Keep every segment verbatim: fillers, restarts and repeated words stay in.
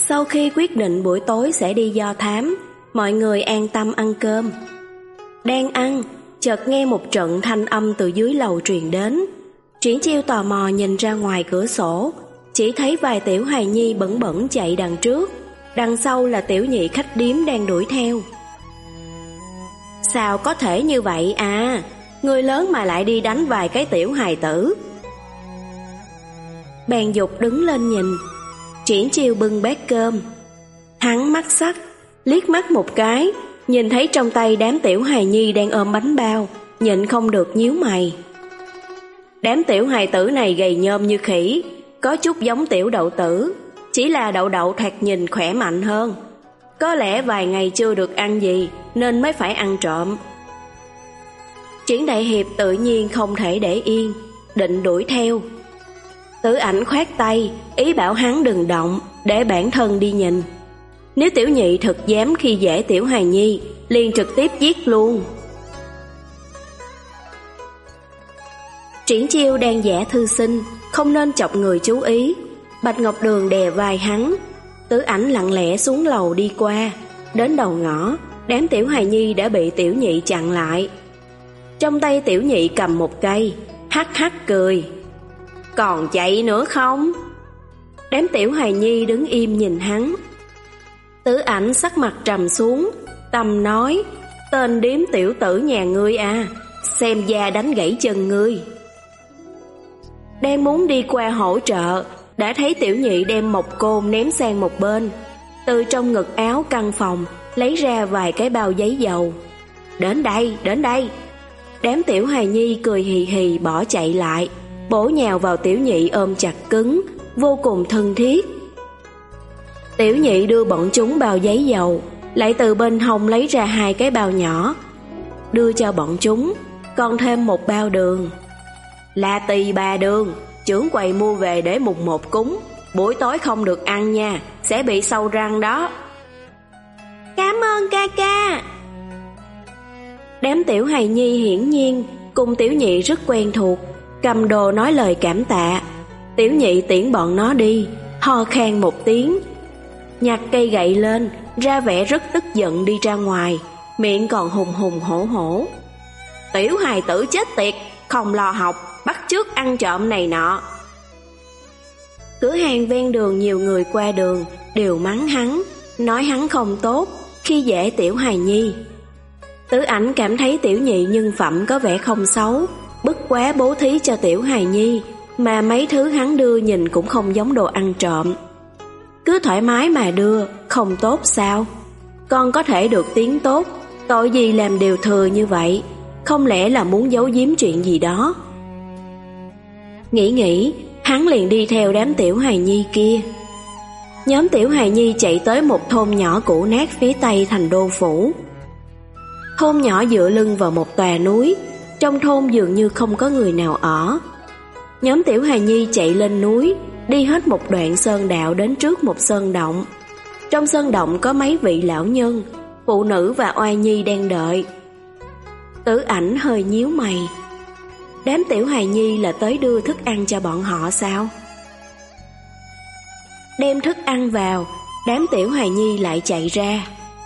Sau khi quyết định buổi tối sẽ đi do thám, mọi người an tâm ăn cơm. Đang ăn, chợt nghe một trận thanh âm từ dưới lầu truyền đến. Triển Chiêu tò mò nhìn ra ngoài cửa sổ, chỉ thấy vài tiểu hài nhi bẩn bẩn chạy đằng trước, đằng sau là tiểu nhị khách điếm đang đuổi theo. Sao có thể như vậy à? Người lớn mà lại đi đánh vài cái tiểu hài tử. Bèn dục đứng lên nhìn. Triển Chiêu bưng bát cơm. Hắn mắt sắc, liếc mắt một cái, nhìn thấy trong tay đám tiểu hài nhi đang ôm bánh bao, nhịn không được nhíu mày. Đám tiểu hài tử này gầy nhom như khỉ, có chút giống tiểu đậu tử, chỉ là đậu đậu thoạt nhìn khỏe mạnh hơn. Có lẽ vài ngày chưa được ăn gì nên mới phải ăn trộm. Triển Đại Hiệp tự nhiên không thể để yên, định đuổi theo. Tử Ảnh khoát tay, ý bảo hắn đừng động, để bản thân đi nhìn. Nếu tiểu nhị thật dám khi dễ tiểu hài nhi, liền trực tiếp giết luôn. Triển Chiêu đang vẽ thư sinh, không nên chọc người chú ý. Bạch Ngọc Đường đè vai hắn. Tử Ảnh lặng lẽ xuống lầu đi qua. Đến đầu ngõ, đám tiểu hài nhi đã bị tiểu nhị chặn lại. Trong tay tiểu nhị cầm một cây, hắc hắc cười. Còn chạy nữa không? Đám tiểu hài nhi đứng im nhìn hắn. Tử Ảnh sắc mặt trầm xuống, tâm nói: tên điếm tiểu tử nhà ngươi à, xem da đánh gãy chân ngươi. Đang muốn đi qua hỗ trợ, đã thấy tiểu nhị đem một côn ném sang một bên. Từ trong ngực áo căn phòng lấy ra vài cái bao giấy dầu. Đến đây, đến đây. Đám tiểu hài nhi cười hì hì bỏ chạy lại, bổ nhào vào tiểu nhị ôm chặt cứng, vô cùng thân thiết. Tiểu nhị đưa bọn chúng bao giấy dầu, lại từ bên hông lấy ra hai cái bao nhỏ, đưa cho bọn chúng, còn thêm một bao đường. Là tỳ bà đường, trưởng quầy mua về để mùng một cúng, buổi tối không được ăn nha, sẽ bị sâu răng đó. Cảm ơn ca ca. Đám tiểu hài nhi hiển nhiên cùng tiểu nhị rất quen thuộc, cầm đồ nói lời cảm tạ. Tiểu nhị tiễn bọn nó đi, ho khan một tiếng, nhặt cây gậy lên, ra vẻ rất tức giận đi ra ngoài, miệng còn hùng hùng hổ hổ. Tiểu hài tử chết tiệt, không lo học, bắt chước ăn trộm này nọ. Cửa hàng ven đường nhiều người qua đường đều mắng hắn, nói hắn không tốt, khi dễ tiểu hài nhi. Tử Ảnh cảm thấy tiểu nhị nhân phẩm có vẻ không xấu, bất quá bố thí cho tiểu hài nhi, mà mấy thứ hắn đưa nhìn cũng không giống đồ ăn trộm. Cứ thoải mái mà đưa, không tốt sao? Con có thể được tiếng tốt, tội gì làm điều thừa như vậy? Không lẽ là muốn giấu giếm chuyện gì đó? Nghĩ nghĩ, hắn liền đi theo đám tiểu hài nhi kia. Nhóm tiểu hài nhi chạy tới một thôn nhỏ cũ nát phía tây thành đô phủ. Thôn nhỏ dựa lưng vào một tòa núi, trong thôn dường như không có người nào ở. Nhóm tiểu hài nhi chạy lên núi, đi hết một đoạn sơn đạo đến trước một sơn động. Trong sơn động có mấy vị lão nhân, phụ nữ và oai nhi đang đợi. Tử Ảnh hơi nhíu mày. Đám tiểu hài nhi là tới đưa thức ăn cho bọn họ sao? Đem thức ăn vào, đám tiểu hài nhi lại chạy ra.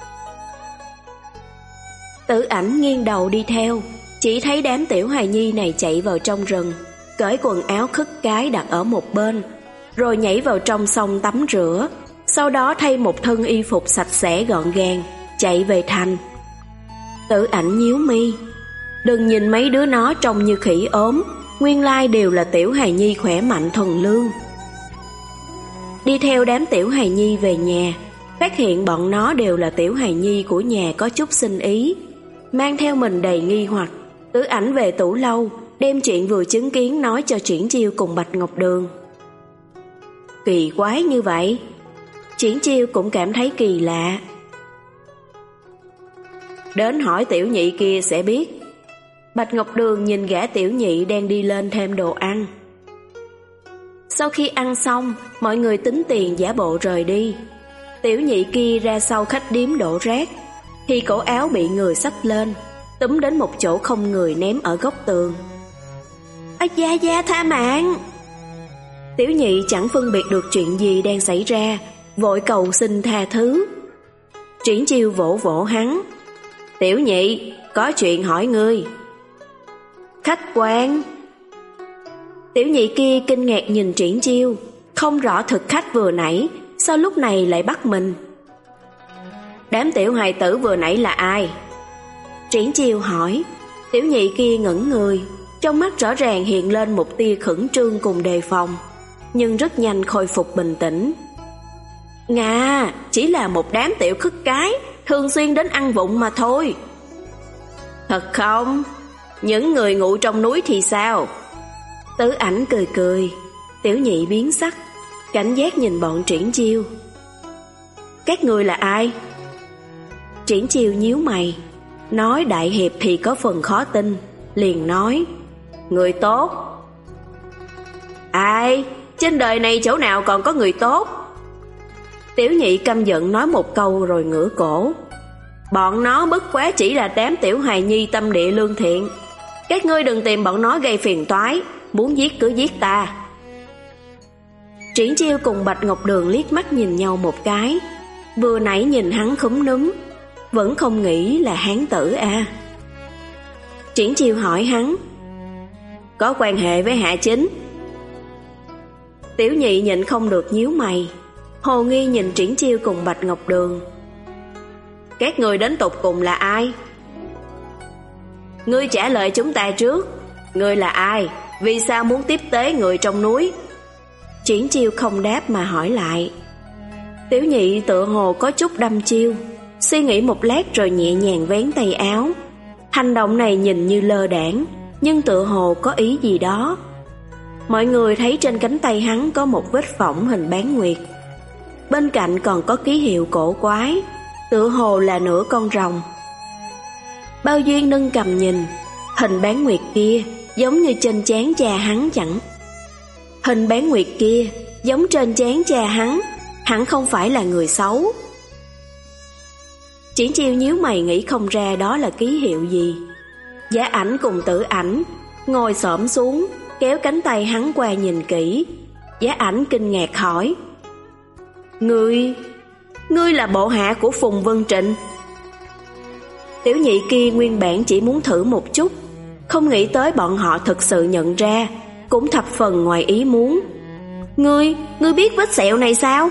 Tử Ảnh nghiêng đầu đi theo, chỉ thấy đám tiểu hài nhi này chạy vào trong rừng, cởi quần áo khất cái đặt ở một bên, rồi nhảy vào trong sông tắm rửa, sau đó thay một thân y phục sạch sẽ gọn gàng, chạy về thành. Tử Ảnh nhíu mi, đừng nhìn mấy đứa nó trông như khỉ ốm, nguyên lai đều là tiểu hài nhi khỏe mạnh thuần lương. Đi theo đám tiểu hài nhi về nhà, phát hiện bọn nó đều là tiểu hài nhi của nhà có chút sinh ý, mang theo mình đầy nghi hoặc. Tử Ảnh về tủ lâu, đem chuyện vừa chứng kiến nói cho Triển Chiêu cùng Bạch Ngọc Đường. Kỳ quái như vậy, Triển Chiêu cũng cảm thấy kỳ lạ. Đến hỏi tiểu nhị kia sẽ biết. Bạch Ngọc Đường nhìn gã tiểu nhị đang đi lên thêm đồ ăn. Sau khi ăn xong, mọi người tính tiền giả bộ rời đi. Tiểu nhị kia ra sau khách điếm đổ rác, thì cổ áo bị người xách lên, túm đến một chỗ không người ném ở góc tường. À, gia gia tha mạng. Tiểu nhị chẳng phân biệt được chuyện gì đang xảy ra, vội cầu xin tha thứ. Triển Chiêu vỗ vỗ hắn. Tiểu nhị, có chuyện hỏi ngươi. Khách quan. Tiểu nhị kia kinh ngạc nhìn Triển Chiêu, không rõ thực khách vừa nãy sao lúc này lại bắt mình. Đám tiểu hài tử vừa nãy là ai? Triển Chiêu hỏi. Tiểu nhị kia ngẩn người, trong mắt rõ ràng hiện lên một tia khẩn trương cùng đề phòng, nhưng rất nhanh khôi phục bình tĩnh. Ngà, chỉ là một đám tiểu khất cái, thường xuyên đến ăn vụng mà thôi. Thật không? Những người ngủ trong núi thì sao? Tứ Ảnh cười cười. Tiểu nhị biến sắc, cảnh giác nhìn bọn Triển Chiêu. Các người là ai? Triển Chiêu nhíu mày, nói đại hiệp thì có phần khó tin, liền nói: người tốt. Ai? Trên đời này chỗ nào còn có người tốt? Tiểu nhị căm giận nói một câu rồi ngửa cổ. Bọn nó bất quá chỉ là đám tiểu hài nhi tâm địa lương thiện. Các ngươi đừng tìm bọn nó gây phiền toái, muốn giết cứ giết ta. Triển Chiêu cùng Bạch Ngọc Đường liếc mắt nhìn nhau một cái. Vừa nãy nhìn hắn khúm núm, vẫn không nghĩ là hán tử à. Triển Chiêu hỏi hắn: có quan hệ với Hạ Chính? Tiểu nhị nhịn không được nhíu mày, hồ nghi nhìn Triển Chiêu cùng Bạch Ngọc Đường. Các người đến tột cùng là ai? Ngươi trả lời chúng ta trước. Ngươi là ai? Vì sao muốn tiếp tế người trong núi? Triển Chiêu không đáp mà hỏi lại. Tiểu nhị tựa hồ có chút đăm chiêu, suy nghĩ một lát rồi nhẹ nhàng vén tay áo. Hành động này nhìn như lơ đãng, nhưng tựa hồ có ý gì đó. Mọi người thấy trên cánh tay hắn có một vết phỏng hình bán nguyệt, bên cạnh còn có ký hiệu cổ quái, tựa hồ là nửa con rồng. Bao Duyên nâng cầm nhìn, hình bán nguyệt kia giống như trên trán cha hắn chẳng. Hình bán nguyệt kia giống trên trán cha hắn, hẳn không phải là người xấu. Triển Chiêu nhíu mày nghĩ không ra đó là ký hiệu gì. Giả Ảnh cùng Tử Ảnh ngồi xổm xuống, kéo cánh tay hắn qua nhìn kỹ. Giả Ảnh kinh ngạc hỏi: Ngươi, ngươi là bộ hạ của Phùng Vân Trịnh? Tiểu nhị kia nguyên bản chỉ muốn thử một chút, không nghĩ tới bọn họ thực sự nhận ra, cũng thập phần ngoài ý muốn. Ngươi, ngươi biết vết sẹo này sao?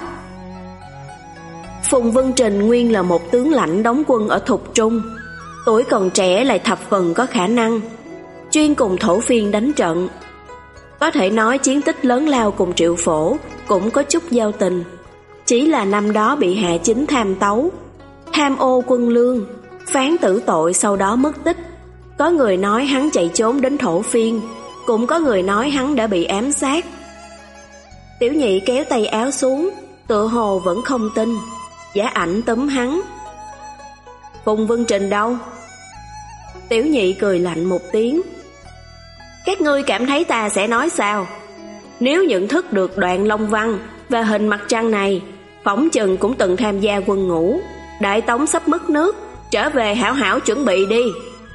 Phùng Vân Trình nguyên là một tướng lãnh đóng quân ở Thục Trung, tuổi còn trẻ lại thập phần có khả năng, chuyên cùng thổ phiên đánh trận. Có thể nói chiến tích lớn lao cùng Triệu Phổ cũng có chút giao tình. Chỉ là năm đó bị Hạ Chính tham tấu, tham ô quân lương, phán tử tội sau đó mất tích. Có người nói hắn chạy trốn đến thổ phiên, cũng có người nói hắn đã bị ám sát. Tiểu nhị kéo tay áo xuống, tựa hồ vẫn không tin. Giả Ảnh túm hắn: Phùng Vân Trình đâu? Tiểu nhị cười lạnh một tiếng: Các ngươi cảm thấy ta sẽ nói sao? Nếu nhận thức được đoạn Long Văn và hình mặt trăng này, phỏng chừng cũng từng tham gia quân ngũ. Đại Tống sắp mất nước, trở về hảo hảo chuẩn bị đi.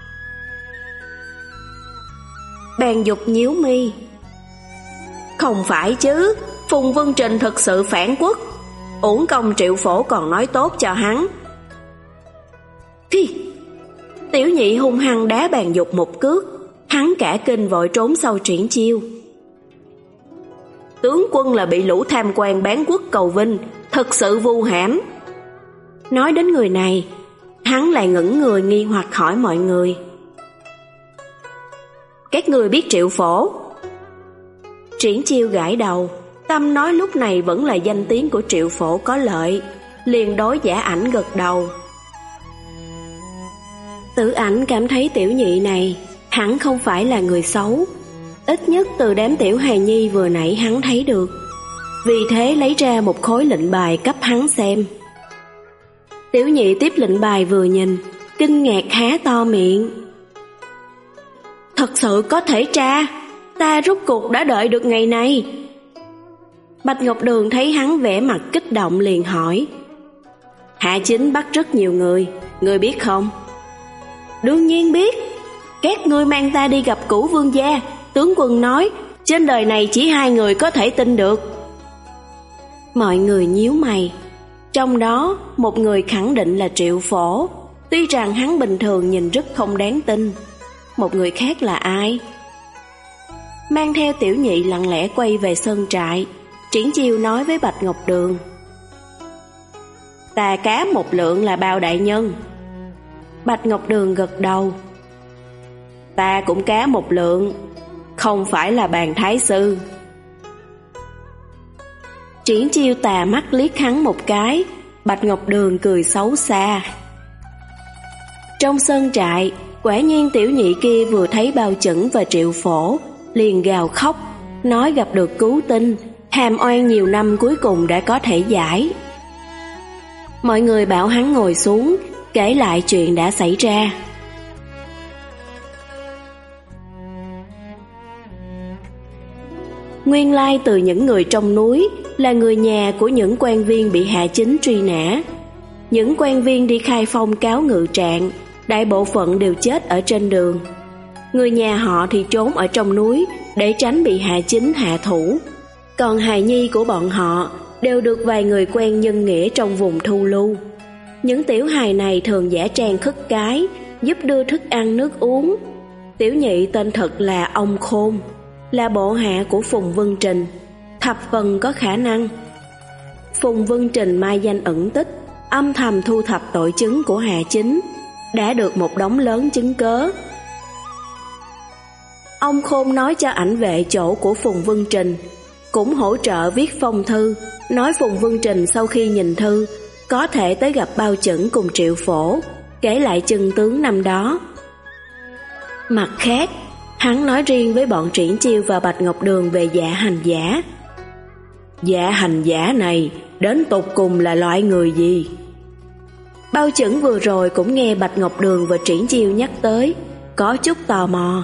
Bàn Dục nhíu mi: Không phải chứ, Phùng Vân Trình thực sự phản quốc, uổng công Triệu Phổ còn nói tốt cho hắn. Phi! Tiểu nhị hung hăng đá Bàn Dục một cước, hắn cả kinh vội trốn sau Triển Chiêu. Tướng quân là bị lũ tham quan bán quốc cầu vinh, thật sự vu hãm. Nói đến người này, hắn lại ngẩn người nghi hoặc hỏi mọi người: Các người biết Triệu Phổ? Triển Chiêu gãi đầu, tâm nói lúc này vẫn là danh tiếng của Triệu Phổ có lợi, liền đối Giả Ảnh gật đầu. Tử Ảnh cảm thấy tiểu nhị này hẳn không phải là người xấu, ít nhất từ đám tiểu hài nhi vừa nãy hắn thấy được. Vì thế lấy ra một khối lệnh bài cấp hắn xem. Tiểu nhị tiếp lệnh bài vừa nhìn, kinh ngạc há to miệng. Thật sự có thể tra, ta rốt cuộc đã đợi được ngày này. Bạch Ngọc Đường thấy hắn vẻ mặt kích động liền hỏi: Hạ Chính bắt rất nhiều người, ngươi biết không? Đương nhiên biết, các ngươi mang ta đi gặp Cửu Vương gia, tướng quân nói trên đời này chỉ hai người có thể tin được. Mọi người nhíu mày. Trong đó, một người khẳng định là Triệu Phổ, tuy rằng hắn bình thường nhìn rất không đáng tin. Một người khác là ai? Mang theo Tiểu Nhị lặng lẽ quay về sơn trại, Triển Chiêu nói với Bạch Ngọc Đường: Ta cá một lượng là bao đại nhân? Bạch Ngọc Đường gật đầu. Ta cũng cá một lượng, không phải là bàn thái sư. Triển Chiêu tà mắt liếc hắn một cái. Bạch Ngọc Đường cười xấu xa. Trong sơn trại, quả nhiên Tiểu Nhị kia vừa thấy Bao Chẩn và Triệu Phổ liền gào khóc, nói gặp được cứu tinh, hàm oan nhiều năm cuối cùng đã có thể giải. Mọi người bảo hắn ngồi xuống, kể lại chuyện đã xảy ra. Nguyên lai từ những người trong núi là người nhà của những quan viên bị Hạ Chính truy nã. Những quan viên đi khai phong cáo ngự trạng, đại bộ phận đều chết ở trên đường. Người nhà họ thì trốn ở trong núi để tránh bị Hạ Chính hạ thủ. Còn hài nhi của bọn họ đều được vài người quen nhân nghĩa trong vùng thu lưu. Những tiểu hài này thường giả trang khất cái, giúp đưa thức ăn nước uống. Tiểu nhị tên thật là Ông Khôn, là bộ hạ của Phùng Vân Trình, thập phần có khả năng. Phùng Vân Trình mai danh ẩn tích, âm thầm thu thập tội chứng của Hạ Chính, đã được một đống lớn chứng cớ. Ông Khôn nói cho ảnh vệ chỗ của Phùng Vân Trình, cũng hỗ trợ viết phong thư, nói Phùng Vân Trình sau khi nhìn thư có thể tới gặp Bao Chẩn cùng Triệu Phổ, kể lại chân tướng năm đó. Mặt khác, hắn nói riêng với bọn Triển Chiêu và Bạch Ngọc Đường về Dạ Hành Giả. Dạ Hành Giả này đến tột cùng là loại người gì? Bao Chẩn vừa rồi cũng nghe Bạch Ngọc Đường và Triển Chiêu nhắc tới, có chút tò mò.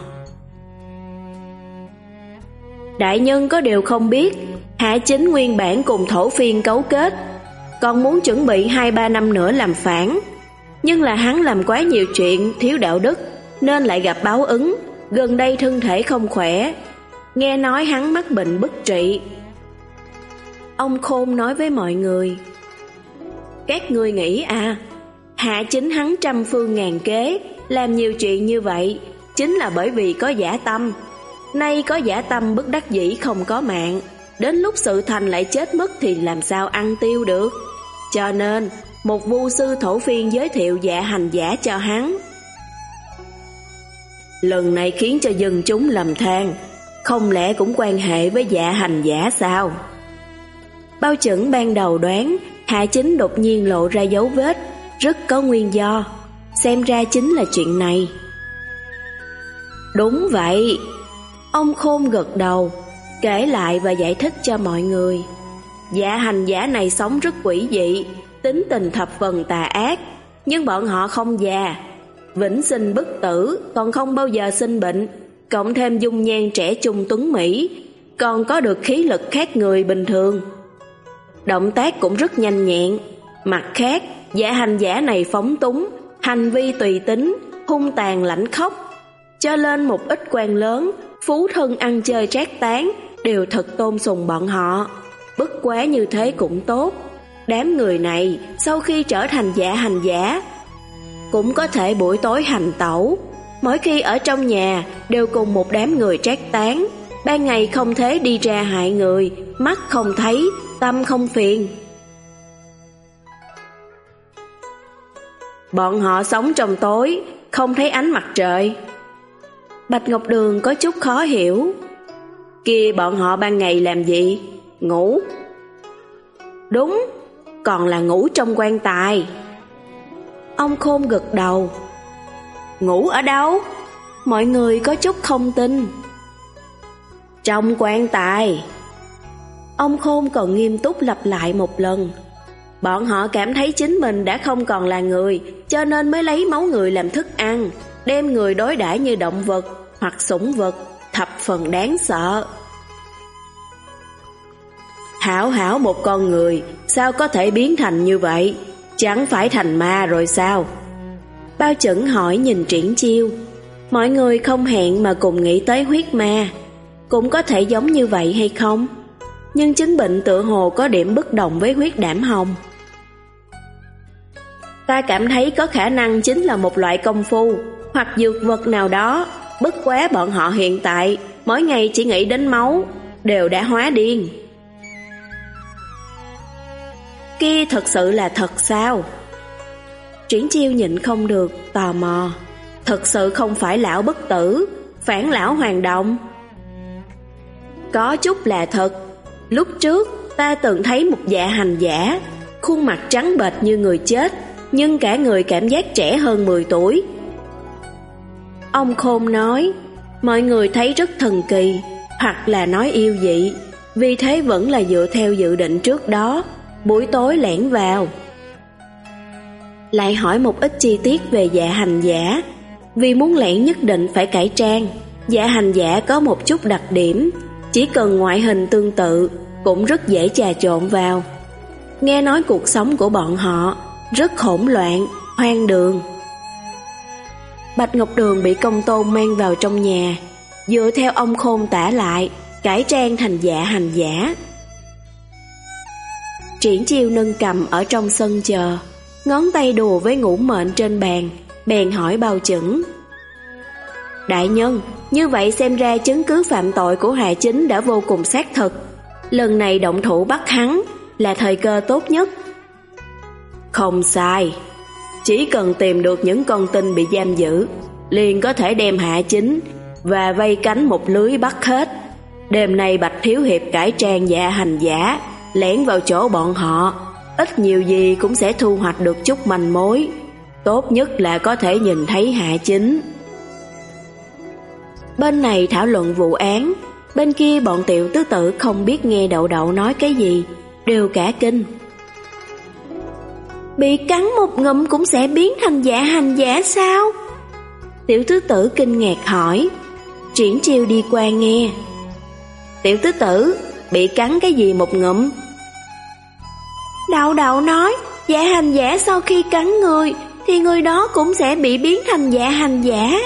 Đại nhân có điều không biết, Hạ Chính nguyên bản cùng thổ phiên cấu kết, còn muốn chuẩn bị hai ba năm nữa làm phản. Nhưng là hắn làm quá nhiều chuyện thiếu đạo đức, nên lại gặp báo ứng, gần đây thân thể không khỏe. Nghe nói hắn mắc bệnh bất trị. Ông Khôn nói với mọi người: Các ngươi nghĩ à, Hạ Chính hắn trăm phương ngàn kế, làm nhiều chuyện như vậy, chính là bởi vì có dã tâm. Nay có dã tâm bất đắc dĩ không có mạng, đến lúc sự thành lại chết mất thì làm sao ăn tiêu được. Cho nên một vu sư thổ phiên giới thiệu Dạ Hành Giả cho hắn. Lần này khiến cho dân chúng lầm than, không lẽ cũng quan hệ với Dạ Hành Giả sao? Bao Chẩn ban đầu đoán Hạ Chính đột nhiên lộ ra dấu vết rất có nguyên do, xem ra chính là chuyện này. Đúng vậy. Ông Khôn gật đầu, kể lại và giải thích cho mọi người. Dạ Hành Giả này sống rất quỷ dị, tính tình thập phần tà ác, nhưng bọn họ không già, vĩnh sinh bất tử, còn không bao giờ sinh bệnh, cộng thêm dung nhan trẻ trung tuấn mỹ, còn có được khí lực khác người bình thường. Động tác cũng rất nhanh nhẹn. Mặt khác, Dạ Hành Giả này phóng túng, hành vi tùy tính, hung tàn lãnh khốc, cho nên một ít quan lớn, phú thân ăn chơi trác tán đều thật tôn sùng bọn họ. Bất quá như thế cũng tốt, đám người này sau khi trở thành Dạ Hành Giả cũng có thể buổi tối hành tẩu. Mỗi khi ở trong nhà đều cùng một đám người trác tán, ban ngày không thể đi ra hại người, mắt không thấy, tâm không phiền. Bọn họ sống trong tối, không thấy ánh mặt trời. Bạch Ngọc Đường có chút khó hiểu. Kia bọn họ ban ngày làm gì? Ngủ. Đúng, còn là ngủ trong quan tài. Ông Khôn gật đầu. Ngủ ở đâu? Mọi người có chút không tin. Trong quan tài. Ông Khôn còn nghiêm túc lặp lại một lần. Bọn họ cảm thấy chính mình đã không còn là người, cho nên mới lấy máu người làm thức ăn, đem người đối đãi như động vật hoặc sủng vật, thập phần đáng sợ. Hảo hảo một con người, sao có thể biến thành như vậy? Chẳng phải thành ma rồi sao? Bao Chẩn hỏi nhìn Triển Chiêu. Mọi người không hẹn mà cùng nghĩ tới huyết ma, cũng có thể giống như vậy hay không? nhưng chứng bệnh tựa hồ có điểm bất đồng với huyết đảm hồng. Ta cảm thấy có khả năng chính là một loại công phu hoặc dược vật nào đó, bất quá bọn họ hiện tại mỗi ngày chỉ nghĩ đến máu, đều đã hóa điên. Kia thật sự là thật sao? Triển Chiêu nhịn không được, tò mò. Thật sự không phải lão bất tử, phản lão hoàng đồng? Có chút là thật. Lúc trước ta từng thấy một dạ hành giả, khuôn mặt trắng bệch như người chết, nhưng cả người cảm giác trẻ hơn mười tuổi. Ông Khôn nói, mọi người thấy rất thần kỳ, hoặc là nói yêu dị, vì thế vẫn là dựa theo dự định trước đó, buổi tối lẻn vào. Lại hỏi một ít chi tiết về dạ hành giả. Vì muốn lẻn nhất định phải cải trang. Dạ hành giả có một chút đặc điểm, chỉ cần ngoại hình tương tự cũng rất dễ trà trộn vào. Nghe nói cuộc sống của bọn họ rất hỗn loạn, hoang đường. Bạch Ngọc Đường bị Công Tôn mang vào trong nhà, dựa theo ông Khôn tả lại, cải trang thành dạ hành giả. Triển Chiêu nâng cầm ở trong sân chờ, ngón tay đùa với ngũ mệnh trên bàn, bèn hỏi Bao Chững. Đại nhân, như vậy xem ra chứng cứ phạm tội của Hà Chính đã vô cùng xác thực. Lần này động thủ bắt hắn là thời cơ tốt nhất. Không sai, chỉ cần tìm được những con tin bị giam giữ, liền có thể đem Hạ Chính và vây cánh một lưới bắt hết. Đêm nay Bạch Thiếu Hiệp cải trang dạ hành giả, lẻn vào chỗ bọn họ, ít nhiều gì cũng sẽ thu hoạch được chút manh mối. Tốt nhất là có thể nhìn thấy Hạ Chính. Bên này thảo luận vụ án, bên kia bọn tiểu tứ tử không biết nghe Đậu Đậu nói cái gì, đều cả kinh. Bị cắn một ngụm cũng sẽ biến thành dạ hành giả sao? Tiểu tứ tử kinh ngạc hỏi. Triển Chiêu đi qua nghe. Tiểu tứ tử, bị cắn cái gì một ngụm? Đậu Đậu nói, dạ hành giả sau khi cắn người thì người đó cũng sẽ bị biến thành dạ hành giả.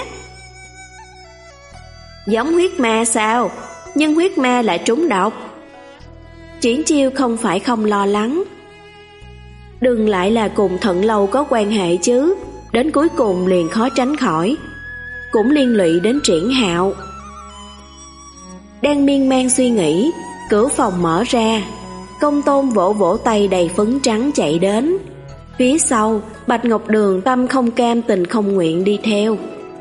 Giống huyết ma sao? Nhưng huyết ma lại trúng độc. Triển Chiêu không phải không lo lắng. Đừng lại là cùng Thận Lâu có quan hệ chứ, đến cuối cùng liền khó tránh khỏi. Cũng liên lụy đến Triển Hạo. Đang miên man suy nghĩ, cửa phòng mở ra. Công Tôn vỗ vỗ tay đầy phấn trắng chạy đến. Phía sau, Bạch Ngọc Đường tâm không cam tình không nguyện đi theo.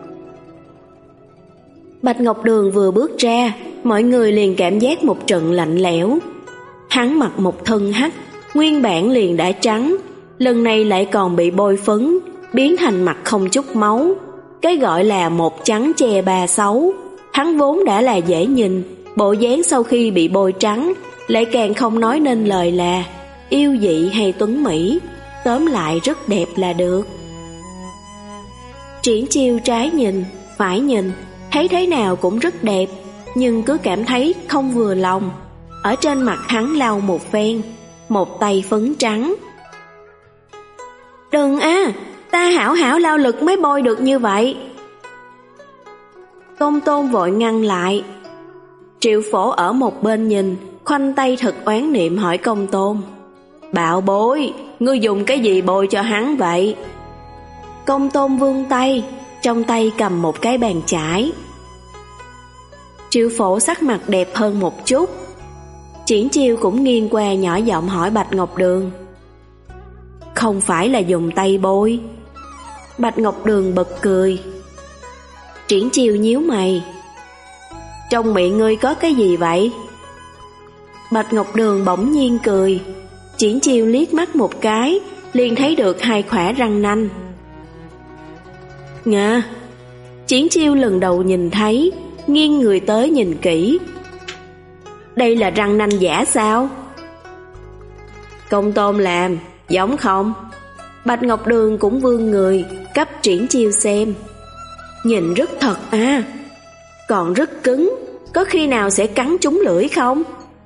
Bạch Ngọc Đường vừa bước ra, mọi người liền cảm giác một trận lạnh lẽo. Hắn mặc một thân hắc, nguyên bản liền đã trắng, lần này lại còn bị bôi phấn, biến thành mặt không chút máu. Cái gọi là một trắng che ba xấu. Hắn vốn đã là dễ nhìn, bộ dáng sau khi bị bôi trắng lại càng không nói nên lời là yêu dị hay tuấn mỹ, tóm lại rất đẹp là được. Triển Chiêu trái nhìn, phải nhìn, thấy thế nào cũng rất đẹp, nhưng cứ cảm thấy không vừa lòng. Ở trên mặt hắn lau một phen, một tay phấn trắng. Đừng á, ta hảo hảo lao lực mới bôi được như vậy. Công Tôn vội ngăn lại. Triệu Phổ ở một bên nhìn, khoanh tay thật oán niệm hỏi Công Tôn. Bạo bối, ngươi dùng cái gì bôi cho hắn vậy? Công Tôn vươn tay, trong tay cầm một cái bàn chải. Triệu Phổ sắc mặt đẹp hơn một chút. Triển Chiêu cũng nghiêng qua nhỏ giọng hỏi Bạch Ngọc Đường. Không phải là dùng tay bôi? Bạch Ngọc Đường bật cười. Triển Chiêu nhíu mày. Trong miệng ngươi có cái gì vậy? Bạch Ngọc Đường bỗng nhiên cười. Triển Chiêu liếc mắt một cái, liền thấy được hai khỏa răng nanh. Ngà! Triển Chiêu lần đầu nhìn thấy, nghiêng người tới nhìn kỹ. Đây là răng nanh giả sao? Công Tôn làm, giống không? Bạch Ngọc Đường cũng vươn người, cấp Triển Chiêu xem. Nhìn rất thật à, còn rất cứng, có khi nào sẽ cắn trúng lưỡi không?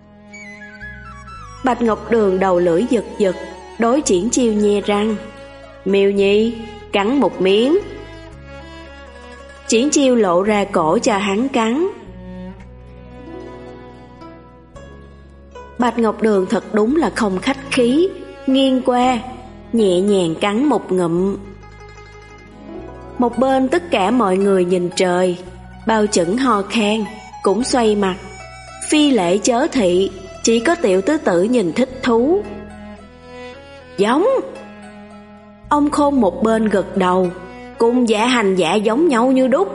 Bạch Ngọc Đường đầu lưỡi giật giật, đối Triển Chiêu nhe răng. Miêu Nhi, cắn một miếng. Triển Chiêu lộ ra cổ cho hắn cắn. Bạch Ngọc Đường thật đúng là không khách khí, nghiêng qua, nhẹ nhàng cắn một ngụm. Một bên tất cả mọi người nhìn trời, Bao Chẩn ho khan, cũng xoay mặt. Phi lễ chớ thị, chỉ có Tiểu Tứ Tử nhìn thích thú. Giống. Ông Khôn một bên gật đầu, cùng Giả Hành Giả giống nhau như đúc.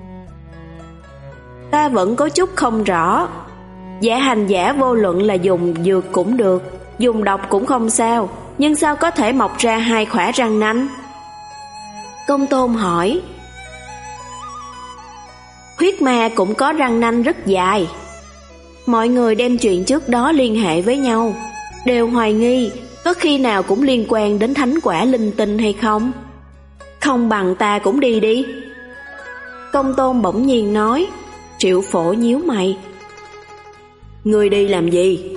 Ta vẫn có chút không rõ. Giả Hành Giả vô luận là dùng dược cũng được, dùng độc cũng không sao, nhưng sao có thể mọc ra hai khỏa răng nanh? Công Tôn hỏi. Huyết ma cũng có răng nanh rất dài. Mọi người đem chuyện trước đó liên hệ với nhau, đều hoài nghi có khi nào cũng liên quan đến thánh quả linh tinh hay không. Không bằng ta cũng đi đi. Công Tôn bỗng nhiên nói. Triệu Phổ nhíu mày. Ngươi đi làm gì?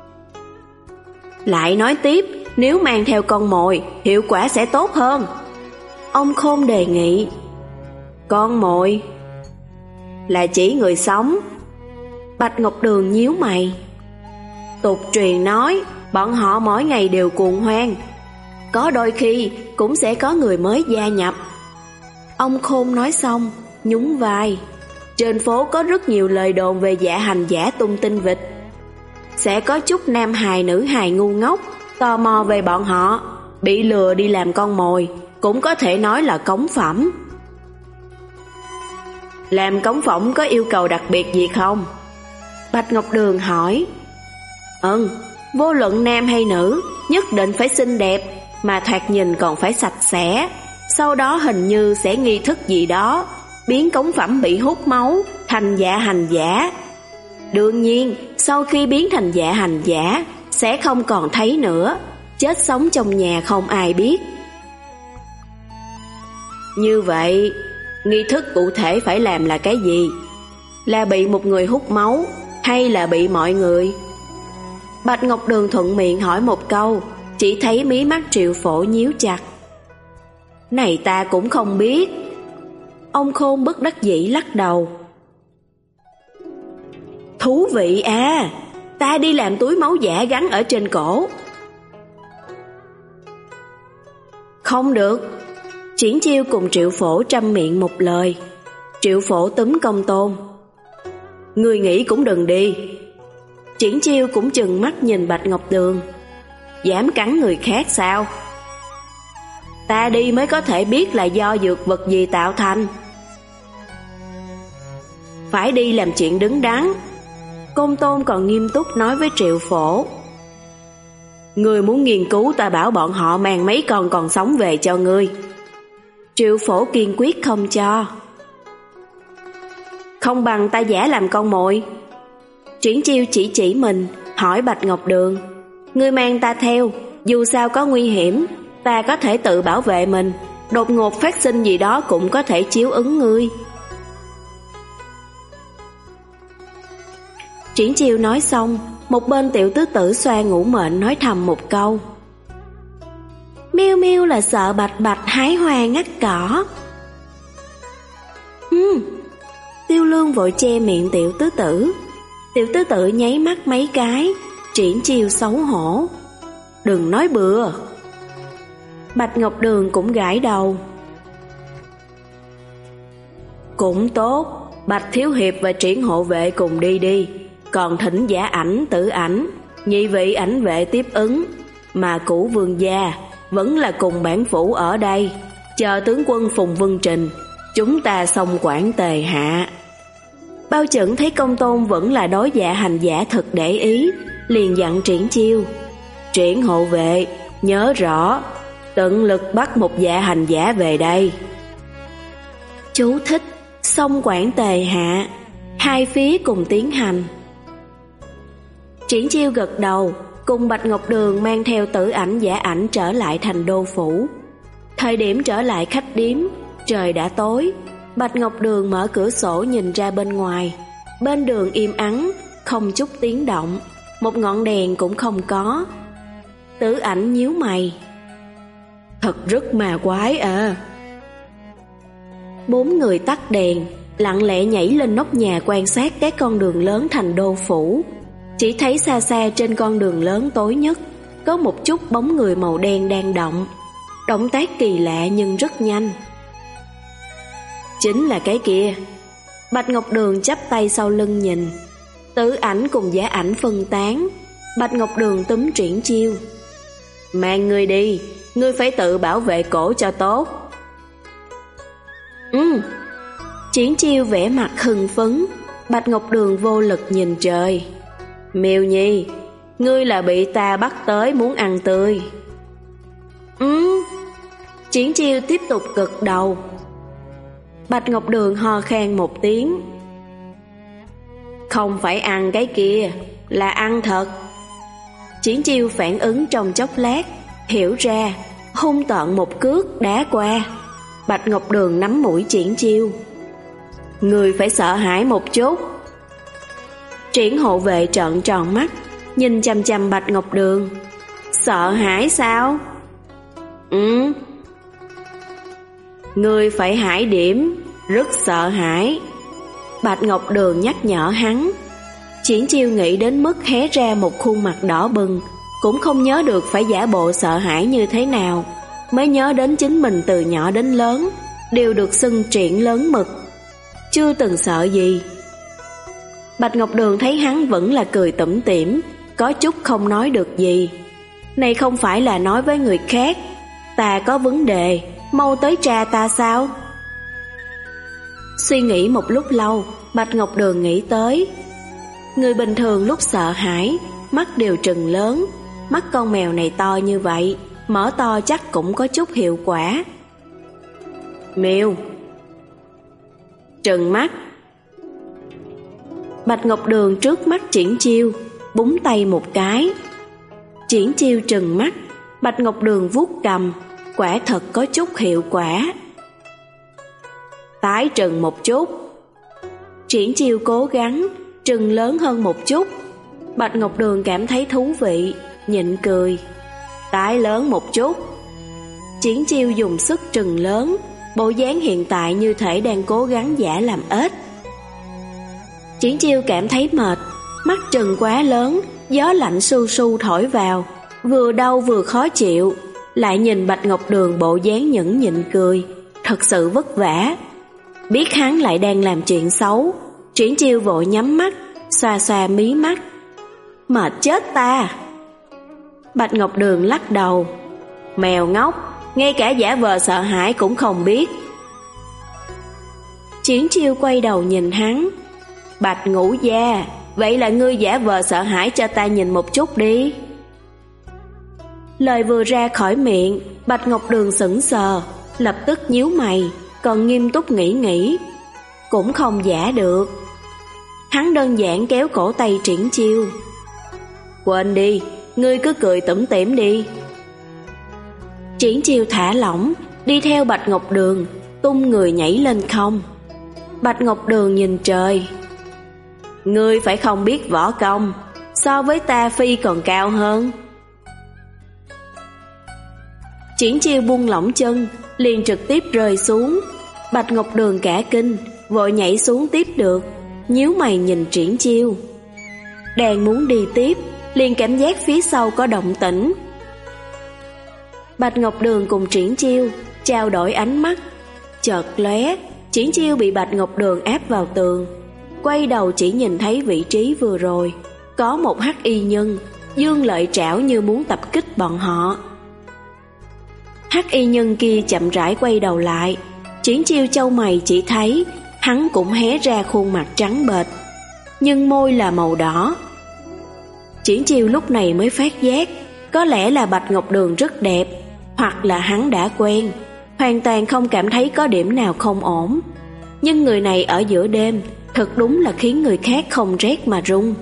Lại nói tiếp, nếu mang theo con mồi, hiệu quả sẽ tốt hơn. Ông Khôn đề nghị. Con mồi là chỉ người sống. Bạch Ngọc Đường nhíu mày. Tục truyền nói, bọn họ mỗi ngày đều cuồng hoang, có đôi khi cũng sẽ có người mới gia nhập. Ông Khôn nói xong, nhún vai. Trên phố có rất nhiều lời đồn về Giả Hành Giả tung tin vịt. Sẽ có chút nam hài nữ hài ngu ngốc tò mò về bọn họ, bị lừa đi làm con mồi, cũng có thể nói là cống phẩm. Làm cống phẩm có yêu cầu đặc biệt gì không? Bạch Ngọc Đường hỏi. Ừ, vô luận nam hay nữ, nhất định phải xinh đẹp, mà thoạt nhìn còn phải sạch sẽ. Sau đó hình như sẽ nghi thức gì đó, biến cống phẩm bị hút máu thành Giả Hành Giả. Đương nhiên, sau khi biến thành Giả Hành Giả, sẽ không còn thấy nữa, chết sống trong nhà không ai biết. Như vậy, nghi thức cụ thể phải làm là cái gì? Là bị một người hút máu, hay là bị mọi người? Bạch Ngọc Đường thuận miệng hỏi một câu, chỉ thấy mí mắt Triệu Phổ nhíu chặt. Này ta cũng không biết. Ông Khôn bất đắc dĩ lắc đầu. Thú vị à, ta đi làm túi máu giả gắn ở trên cổ. Không được. Triển Chiêu cùng Triệu Phổ trăm miệng một lời. Triệu Phổ túm Công Tôn. Người nghĩ cũng đừng đi. Triển Chiêu cũng chừng mắt nhìn Bạch Ngọc Đường. Dám cắn người khác sao? Ta đi mới có thể biết là do dược vật gì tạo thành. Phải đi làm chuyện đứng đắn. Công Tôn còn nghiêm túc nói với Triệu Phổ. Ngươi muốn nghiên cứu, ta bảo bọn họ mang mấy con còn sống về cho ngươi. Triệu Phổ kiên quyết không cho. Không bằng ta giả làm con mồi. Triển Chiêu chỉ chỉ mình, hỏi Bạch Ngọc Đường. Ngươi mang ta theo, dù sao có nguy hiểm, ta có thể tự bảo vệ mình, đột ngột phát sinh gì đó cũng có thể chiếu ứng ngươi. Triển Chiêu nói xong, một bên Tiểu Tứ Tử xoa ngũ mệnh nói thầm một câu. Miêu Miêu là sợ Bạch Bạch hái hoa ngắt cỏ. Ừm. Tiêu Lương vội che miệng Tiểu Tứ Tử. Tiểu Tứ Tử nháy mắt mấy cái. Triển Chiêu xấu hổ. Đừng nói bừa. Bạch Ngọc Đường cũng gãi đầu. Cũng tốt, Bạch Thiếu Hiệp và Triển Hộ Vệ cùng đi đi, còn thỉnh Giả Ảnh, Tử Ảnh, nhị vị ảnh vệ tiếp ứng, mà Cửu Vương gia vẫn là cùng bản phủ ở đây, chờ tướng quân Phùng Vân Trình, chúng ta xong quản Tề Hạ. Bao Chẩn thấy Công Tôn vẫn là đối Giả Hành Giả thật để ý, liền dặn Triển Chiêu. Triển Hộ Vệ, nhớ rõ, tận lực bắt một Giả Hành Giả về đây. Chú thích: xong quản Tề Hạ, hai phía cùng tiến hành. Triển Chiêu gật đầu, cùng Bạch Ngọc Đường mang theo Tử Ảnh, Giả Ảnh trở lại thành đô phủ. Thời điểm trở lại khách điếm, trời đã tối. Bạch Ngọc Đường mở cửa sổ nhìn ra bên ngoài. Bên đường im ắng, không chút tiếng động, một ngọn đèn cũng không có. Tử Ảnh nhíu mày. Thật rất ma quái à. Bốn người tắt đèn, lặng lẽ nhảy lên nóc nhà quan sát cái con đường lớn thành đô phủ. Chỉ thấy xa xa trên con đường lớn tối nhất có một chút bóng người màu đen đang động. Động tác kỳ lạ nhưng rất nhanh. Chính là cái kia. Bạch Ngọc Đường chắp tay sau lưng nhìn. Tử ảnh cùng giả ảnh phân tán. Bạch Ngọc Đường túm Triển Chiêu. Mang ngươi đi, ngươi phải tự bảo vệ cổ cho tốt. Ừ. Triển Chiêu vẻ mặt hưng phấn. Bạch Ngọc Đường vô lực nhìn trời. Miêu Nhi, ngươi là bị ta bắt tới muốn ăn tươi. Ừ. Triển Chiêu tiếp tục gật đầu. Bạch Ngọc Đường ho khan một tiếng. Không phải ăn cái kia, là ăn thật. Triển Chiêu phản ứng trong chốc lát, hiểu ra, hung tợn một cước đá qua. Bạch Ngọc Đường nắm mũi Triển Chiêu. Người phải sợ hãi một chút. Triển hộ vệ trợn tròn mắt, nhìn chằm chằm Bạch Ngọc Đường. Sợ hãi sao? Ừ. Người phải hải điểm, rất sợ hãi. Bạch Ngọc Đường nhắc nhở hắn. Triển Chiêu nghĩ đến mức hé ra một khuôn mặt đỏ bừng, cũng không nhớ được phải giả bộ sợ hãi như thế nào. Mới nhớ đến chính mình từ nhỏ đến lớn đều được xưng Triển lớn mực, chưa từng sợ gì. Bạch Ngọc Đường thấy hắn vẫn là cười tủm tỉm, có chút không nói được gì. Này không phải là nói với người khác ta có vấn đề, mau tới tra ta sao? Suy nghĩ một lúc lâu, Bạch Ngọc Đường nghĩ tới. Người bình thường lúc sợ hãi, mắt đều trừng lớn. Mắt con mèo này to như vậy, mở to chắc cũng có chút hiệu quả. Miêu, trừng mắt. Bạch Ngọc Đường trước mắt Triển Chiêu, búng tay một cái. Triển Chiêu trừng mắt, Bạch Ngọc Đường vuốt cầm, quả thật có chút hiệu quả. Tái trừng một chút. Triển Chiêu cố gắng trừng lớn hơn một chút. Bạch Ngọc Đường cảm thấy thú vị, nhịn cười. Tái lớn một chút. Triển Chiêu dùng sức trừng lớn, bộ dáng hiện tại như thể đang cố gắng giả làm ếch. Triển Chiêu cảm thấy mệt, mắt trừng quá lớn, gió lạnh su su thổi vào, vừa đau vừa khó chịu. Lại nhìn Bạch Ngọc Đường bộ dáng nhẫn nhịn cười, thật sự vất vả. Biết hắn lại đang làm chuyện xấu, Triển Chiêu vội nhắm mắt, xoa xoa mí mắt. Mệt chết ta. Bạch Ngọc Đường lắc đầu. Mèo ngốc, ngay cả giả vờ sợ hãi cũng không biết. Triển Chiêu quay đầu nhìn hắn. Bạch Ngũ Gia, vậy là ngươi giả vờ sợ hãi cho ta nhìn một chút đi. Lời vừa ra khỏi miệng, Bạch Ngọc Đường sững sờ, lập tức nhíu mày, còn nghiêm túc nghĩ nghĩ. Cũng không giả được. Hắn đơn giản kéo cổ tay Triển Chiêu. Quên đi, ngươi cứ cười tủm tỉm đi. Triển Chiêu thả lỏng, đi theo Bạch Ngọc Đường, tung người nhảy lên không. Bạch Ngọc Đường nhìn trời. Ngươi phải không biết võ công, so với ta phi còn cao hơn. Triển Chiêu buông lỏng chân, liền trực tiếp rơi xuống. Bạch Ngọc Đường cả kinh, vội nhảy xuống tiếp được, nhíu mày nhìn Triển Chiêu. Đang muốn đi tiếp, liền cảm giác phía sau có động tĩnh. Bạch Ngọc Đường cùng Triển Chiêu trao đổi ánh mắt, chợt lóe, Triển Chiêu bị Bạch Ngọc Đường áp vào tường. Quay đầu chỉ nhìn thấy vị trí vừa rồi, có một hắc y nhân dương lợi trảo như muốn tập kích bọn họ. Hắc y nhân kia chậm rãi quay đầu lại, Triển Chiêu chau mày chỉ thấy hắn cũng hé ra khuôn mặt trắng bệch, nhưng môi là màu đỏ. Triển Chiêu lúc này mới phát giác, có lẽ là Bạch Ngọc Đường rất đẹp, hoặc là hắn đã quen, hoàn toàn không cảm thấy có điểm nào không ổn. Nhưng người này ở giữa đêm, thật đúng là khiến người khác không rét mà run.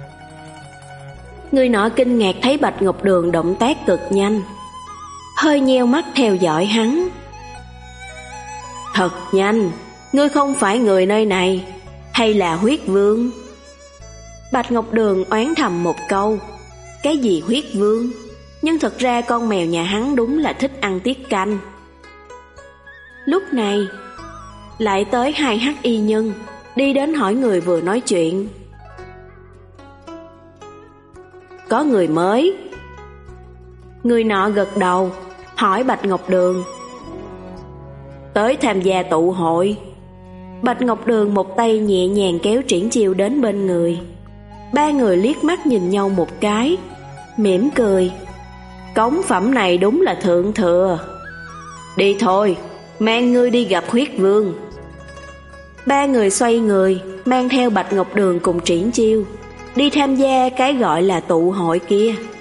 Người nọ kinh ngạc thấy Bạch Ngọc Đường động tác cực nhanh, hơi nheo mắt theo dõi hắn. Thật nhanh, ngươi không phải người nơi này, hay là huyết vương? Bạch Ngọc Đường oán thầm một câu. Cái gì huyết vương? Nhưng thật ra con mèo nhà hắn đúng là thích ăn tiết canh. Lúc này lại tới hai hắc y nhân, đi đến hỏi người vừa nói chuyện. có người mới. Người nọ gật đầu, hỏi Bạch Ngọc Đường: tới tham gia tụ hội? Bạch Ngọc Đường một tay nhẹ nhàng kéo Triển Chiêu đến bên người. Ba người liếc mắt nhìn nhau một cái, mỉm cười. Cống phẩm này đúng là thượng thừa. Đi thôi, mang ngươi đi gặp huyết vương. Ba người xoay người, mang theo Bạch Ngọc Đường cùng Triển Chiêu đi tham gia cái gọi là tụ hội kia.